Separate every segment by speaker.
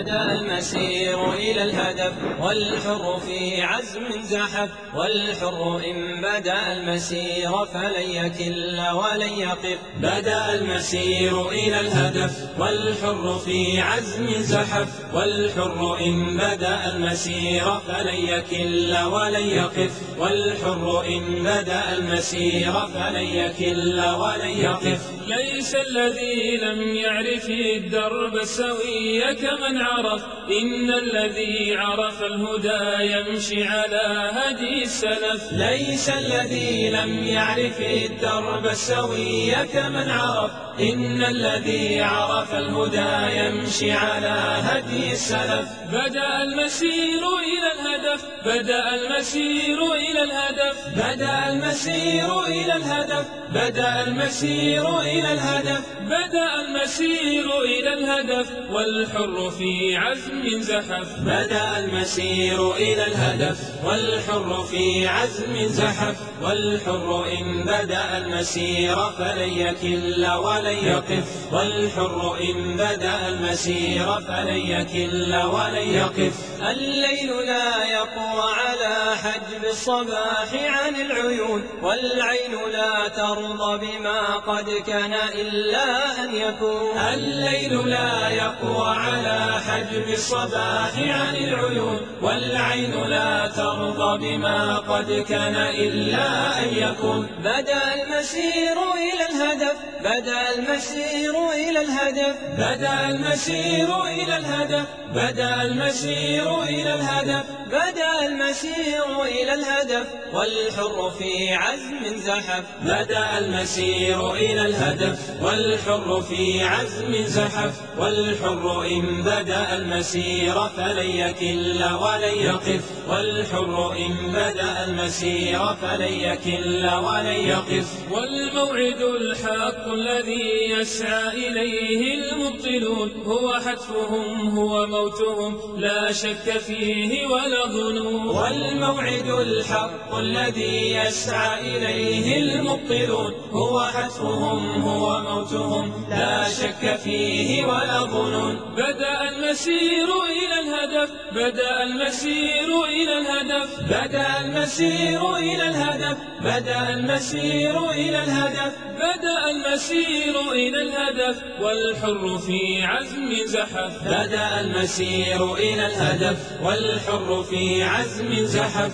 Speaker 1: بدأ المسير إلى الهدف والحر في عزم زحف. والحر إن بدأ المسير فلن يكل ولن يقف. بدأ المسير إلى الهدف والحر في عزم زحف. والحر إن بدأ المسير فلن يكل ولن يقف. والحر إن بدأ المسير فلن يكل ولن يقف.
Speaker 2: ليس الذي لم يعرف الدرب السوي كمن عرف، إن الذي عرف الهدى يمشي على هدي السلف.
Speaker 1: ليس الذي لم يعرف الدرب السوي كمن عرف، إن الذي عرف الهدى يمشي على هدي السلف.
Speaker 2: بدأ المسير إلى الهدف، بدأ المسير إلى الهدف،
Speaker 1: بدأ المسير إلى الهدف، بدأ المسير إلى الهدف،
Speaker 2: بدأ المسير إلى الهدف والحر في عزم زحف.
Speaker 1: بدأ المسير إلى الهدف والحر في عزم زحف. والحر إن بدأ المسير فلن يكل ولن يقف. والحر إن بدأ المسير فلن يكل ولن يقف. الليل لا يقوى على حجب الصباح عن العيون، والعين لا ترضى بما قد كان إلا أن يكون. الليل لا يقوى على حجب الصباح عن العيون، والعين لا ترضى بما قد كان إلا أن يكون. بدأ المسير إلى الهدف، بدأ المسير إلى الهدف، بدأ المسير إلى الهدف، بدأ المسير إلى الهدف، بدأ المسير إلى الهدف والحر في عزم زحف. بدأ المسير إلى الهدف والحر في عزم زحف. والحر إن بدأ المسير فلن يكل ولن يقف. والحر إن بدأ المسير فلن يكل ولن يقف.
Speaker 2: والموعد الحق الذي يسعى إليه المبطلون هو حتفهم هو موتهم لا شك فيه ولا ظنون.
Speaker 1: والموعد الحق الذي يسعى إليه المبطلون هو حتفهم هو موتهم لا شك فيه ولا ظنون.
Speaker 2: بدأ المسير إلى الهدف، بدأ المسير إلى الهدف،
Speaker 1: بدأ المسير إلى الهدف، بدأ المسير إلى الهدف،
Speaker 2: بدأ المسير إلى الهدف والحر في عزم زحف.
Speaker 1: بدأ المسير إلى الهدف والحر في عزم زحف.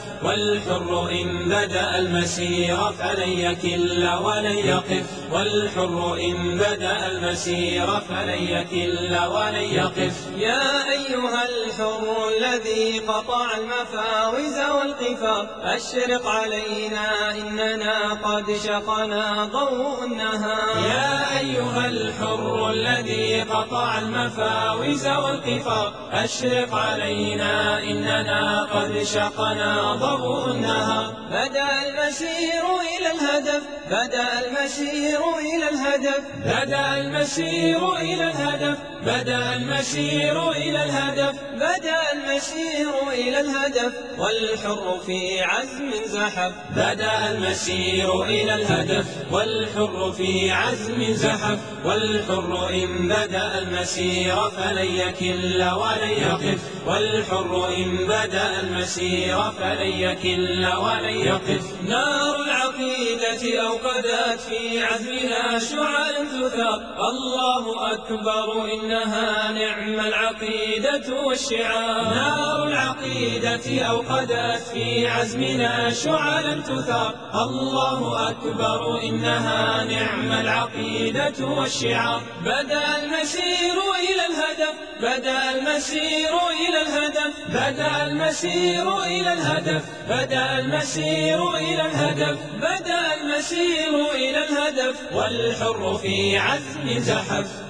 Speaker 1: والحر إن بدأ المسير فلن يكل ولن يقف. والحر إن بدأ المسير فلن يكل ولن يقف. يا أيها الحر الذي قطع المفاوز والقفار، أشرق علينا إننا قد شقنا ضوء النهار. يا أيها الحر الذي قطع المفاوز والقفار، أشرق علينا إننا قد شقنا ضوء النهار. بدأ المسير إلى الهدف، بدأ المسير إلى الهدف، بدأ المسير إلى الهدف، بدأ المسير إلى الهدف، بدأ المسير إلى الهدف والحر في عزم زحف. بدأ المسير إلى الهدف والحر في عزم زحف. والحر إن بدأ المسير فلن يكل ولن يقف. والحر إن بدأ المسير فلن يكل ولن يقف. نار العقيدة أوقدت في عزمنا شعاعا تثار، الله أكبر إنها نعم العقيدة والشعار. نار العقيدة أوقدت في عزمنا شعاعا تثار، الله أكبر إنها نعم العقيدة والشعار. بدأ المسير إلى الهدف، بدأ المسير إلى الهدف، بدأ المسير إلى الهدف، بدأ المسير إلى الهدف، بدأ المسير إلى الهدف والحر في عزم زحف.